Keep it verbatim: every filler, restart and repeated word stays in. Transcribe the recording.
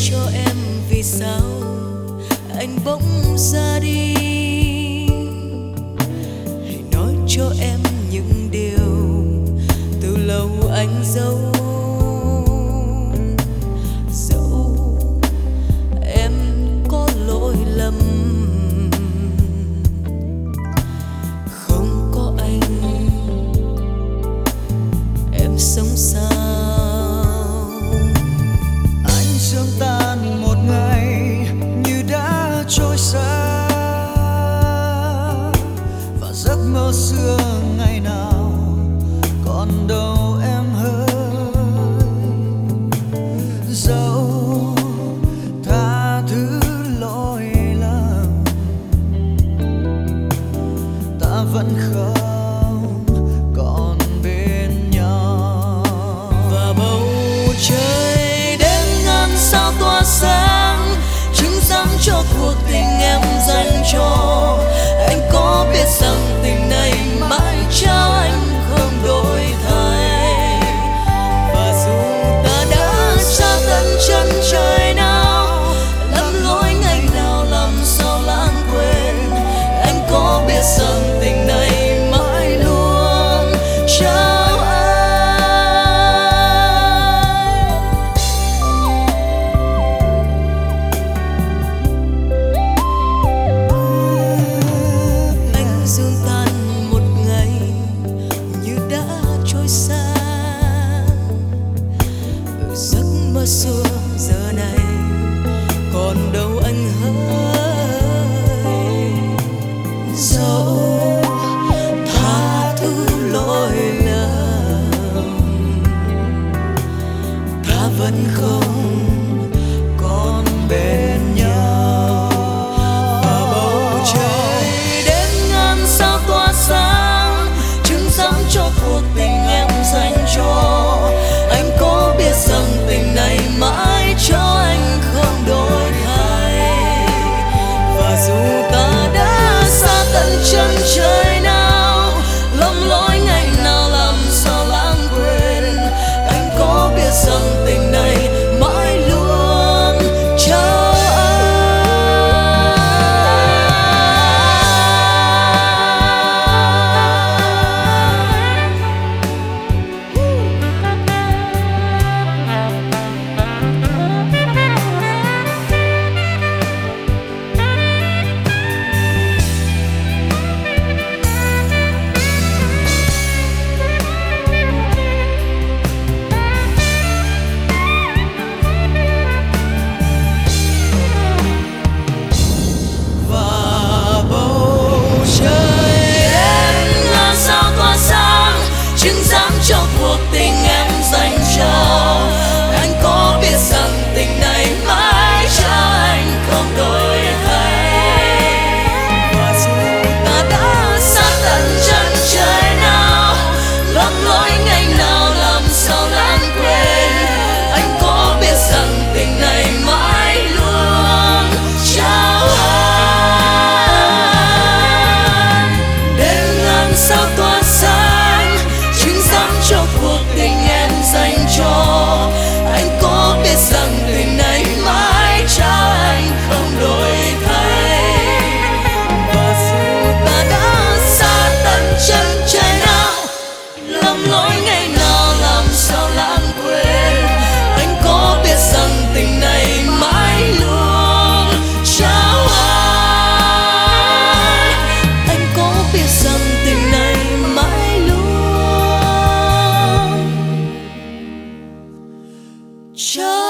cho em vì sao anh bỗng ra đi. Hãy nói cho em những điều từ lâu anh giấu. Dẫu em có lỗi lầm, không có anh em sống sao? Anh sương tan một ngày như đã trôi xa, và giấc mơ xưa ngày nào còn đâu em hỡi. Dẫu tha thứ lỗi lầm, ta vẫn không còn bên nhau. Và bầu trời đêm ngàn sao tỏa sáng, chứng giám cho cuộc tình em dành cho anh. Có biết rằng tình này mãi trao anh không đổi thay. Và dù ta đã xa tận chân trời nào, lầm lỗi ngày nào làm sao lãng quên. Anh có biết rằng tình này mãi luôn trao anh. Anh dương tan một ngày như đã trôi xa, giấc mơ xưa giờ này còn đâu anh hỡi. Dẫu tha thứ lỗi lầm, ta vẫn không còn bên nhau. Và bầu trời đêm ngàn sao tỏa sáng, chứng giám cho cuộc tình em dành cho anh. Có biết rằng tình này mãi cho anh không đổi thay. Và dù ta đã xa tận chân trời nào, lầm lỗi ngày nào làm sao lãng quên. Anh có biết rằng tình này mãi luôn trao cho cuộc tình em dành cho anh. Có biết rằng tình này mãi cho anh không đổi thay. Và dù ta đã xa tận chân trời nào, lầm lỗi ngày nào làm sao lãng quên. Anh có biết rằng tình này mãi luôn trao anh. Đêm ngàn sao tỏa sáng, chứng giám cho cuộc tình em dành cho anh. Có biết rằng tình này mãi trao anh không đổi thay. Và dù ta đã xa tận chân trời nào, lầm lỗi ngày nào làm sao lãng quên. Anh có biết rằng tình này mãi luôn trao anh. Anh có biết rằng tình này mãi luôn trao